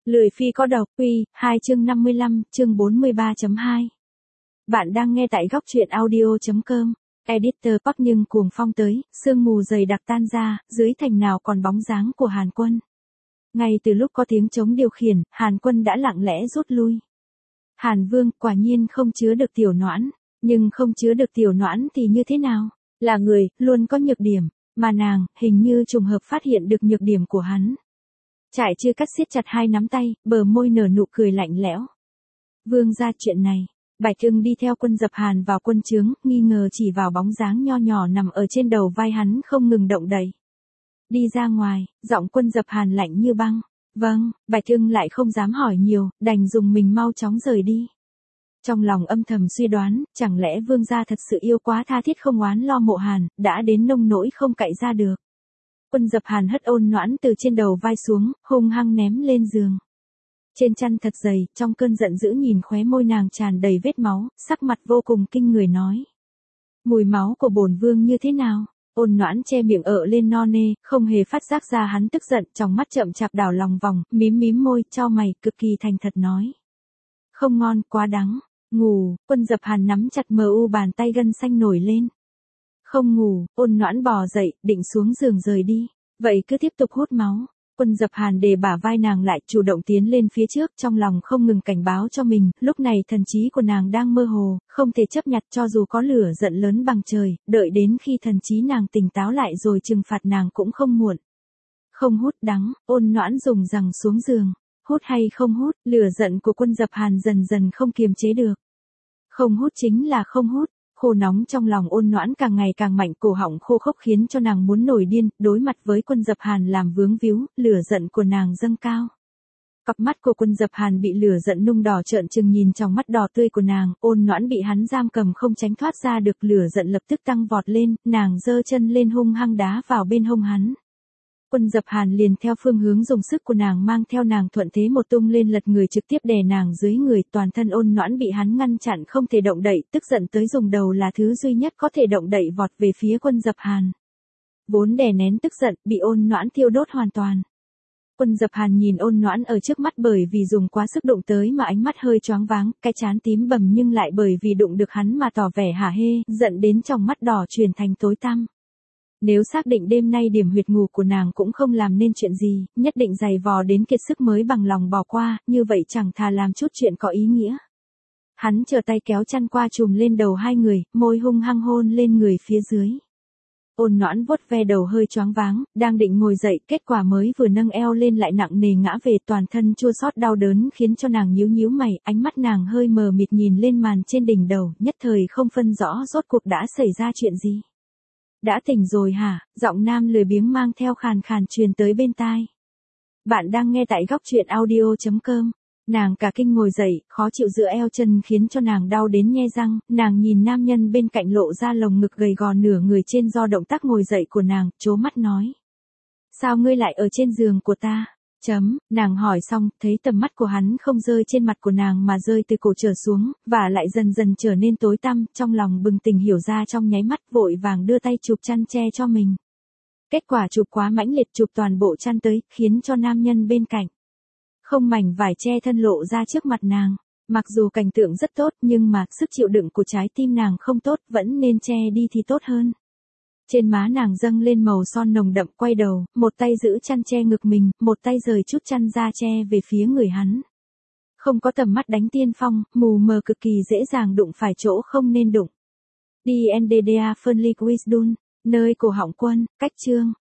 Lười phi có độc, Uy, 2 chương 55, chương 43.2. Bạn đang nghe tại góc truyện audio.com. Editor Park nhưng cuồng phong tới, sương mù dày đặc tan ra, dưới thành nào còn bóng dáng của Hàn Quân. Ngay từ lúc có tiếng trống điều khiển, Hàn Quân đã lặng lẽ rút lui. Hàn Vương quả nhiên không chứa được Tiểu Noãn, nhưng không chứa được Tiểu Noãn thì như thế nào? Là người, luôn có nhược điểm, mà nàng, hình như trùng hợp phát hiện được nhược điểm của hắn. Trải chưa cắt siết chặt hai nắm tay, bờ môi nở nụ cười lạnh lẽo. Vương ra chuyện này, Bạch Ưng đi theo Quân Dập Hàn vào quân trướng, nghi ngờ chỉ vào bóng dáng nho nhỏ nằm ở trên đầu vai hắn không ngừng động đậy. Đi ra ngoài, giọng Quân Dập Hàn lạnh như băng. Vâng, Bạch Ưng lại không dám hỏi nhiều, đành dùng mình mau chóng rời đi. Trong lòng âm thầm suy đoán, chẳng lẽ vương gia thật sự yêu quá tha thiết không oán lo Mộ Hàn, đã đến nông nỗi không cậy ra được. Quân Dập Hàn hất Ôn Noãn từ trên đầu vai xuống, hung hăng ném lên giường. Trên chăn thật dày, trong cơn giận dữ nhìn khóe môi nàng tràn đầy vết máu, sắc mặt vô cùng kinh người nói. Mùi máu của bổn vương như thế nào? Ôn Noãn che miệng lên no nê, không hề phát giác ra hắn tức giận, trong mắt chậm chạp đảo lòng vòng, mím môi, chau mày, cực kỳ thành thật nói. Không ngon, quá đắng. Ngủ, Quân Dập Hàn nắm chặt bàn tay gân xanh nổi lên. Không ngủ, Ôn Noãn bò dậy, định xuống giường rời đi. Vậy cứ tiếp tục hút máu. Quân Dập Hàn để bả vai nàng lại, chủ động tiến lên phía trước, trong lòng không ngừng cảnh báo cho mình, lúc này thần trí của nàng đang mơ hồ, không thể chấp nhặt cho dù có lửa giận lớn bằng trời, đợi đến khi thần trí nàng tỉnh táo lại rồi trừng phạt nàng cũng không muộn. Không hút đắng, Ôn Noãn dùng rằng xuống giường. Hút hay không hút, lửa giận của Quân Dập Hàn dần dần không kiềm chế được. Không hút chính là không hút. Khô nóng trong lòng Ôn Noãn càng ngày càng mạnh, cổ họng khô khốc khiến cho nàng muốn nổi điên, đối mặt với Quân Dập Hàn làm vướng víu, lửa giận của nàng dâng cao. Cặp mắt của Quân Dập Hàn bị lửa giận nung đỏ trợn trừng nhìn trong mắt đỏ tươi của nàng, Ôn Noãn bị hắn giam cầm không tránh thoát ra được, lửa giận lập tức tăng vọt lên, nàng giơ chân lên hung hăng đá vào bên hông hắn. Quân Dập Hàn liền theo phương hướng dùng sức của nàng mang theo nàng thuận thế một tung lên lật người trực tiếp đè nàng dưới người, toàn thân Ôn Noãn bị hắn ngăn chặn không thể động đậy, tức giận tới dùng đầu là thứ duy nhất có thể động đậy vọt về phía Quân Dập Hàn. Vốn đè nén tức giận, bị Ôn Noãn thiêu đốt hoàn toàn. Quân Dập Hàn nhìn Ôn Noãn ở trước mắt, bởi vì dùng quá sức đụng tới mà ánh mắt hơi choáng váng, cái trán tím bầm nhưng lại bởi vì đụng được hắn mà tỏ vẻ hả hê, giận đến trong mắt đỏ chuyển thành tối tăm. Nếu xác định đêm nay điểm huyệt ngủ của nàng cũng không làm nên chuyện gì, nhất định giày vò đến kiệt sức mới bằng lòng bỏ qua, như vậy chẳng thà làm chút chuyện có ý nghĩa. Hắn trở tay kéo chăn qua trùm lên đầu hai người, môi hung hăng hôn lên người phía dưới. Ôn Noãn vuốt ve đầu hơi choáng váng, đang định ngồi dậy, kết quả mới vừa nâng eo lên lại nặng nề ngã về, toàn thân chua xót đau đớn khiến cho nàng nhíu mày, ánh mắt nàng hơi mờ mịt nhìn lên màn trên đỉnh đầu, nhất thời không phân rõ rốt cuộc đã xảy ra chuyện gì. Đã tỉnh rồi hả? Giọng nam lười biếng mang theo khàn khàn truyền tới bên tai. Bạn đang nghe tại góc truyện audio.com. Nàng cả kinh ngồi dậy, khó chịu giữa eo chân khiến cho nàng đau đến nhe răng, nàng nhìn nam nhân bên cạnh lộ ra lồng ngực gầy gò nửa người trên do động tác ngồi dậy của nàng, trố mắt nói. Sao ngươi lại ở trên giường của ta? Nàng hỏi xong, thấy tầm mắt của hắn không rơi trên mặt của nàng mà rơi từ cổ trở xuống, và lại dần dần trở nên tối tăm, trong lòng bừng tỉnh hiểu ra trong nháy mắt, vội vàng đưa tay chụp chăn che cho mình. Kết quả chụp quá mãnh liệt, chụp toàn bộ chăn tới, khiến cho nam nhân bên cạnh không mảnh vải che thân lộ ra trước mặt nàng. Mặc dù cảnh tượng rất tốt nhưng mà sức chịu đựng của trái tim nàng không tốt, vẫn nên che đi thì tốt hơn. Trên má nàng dâng lên màu son nồng đậm, quay đầu, một tay giữ chăn che ngực mình, một tay rời chút chăn ra che về phía người hắn. Không có tầm mắt đánh tiên phong, mù mờ cực kỳ dễ dàng đụng phải chỗ không nên đụng. DNDDA Phân Ly Wisdom, nơi cổ họng Quân, cách chương.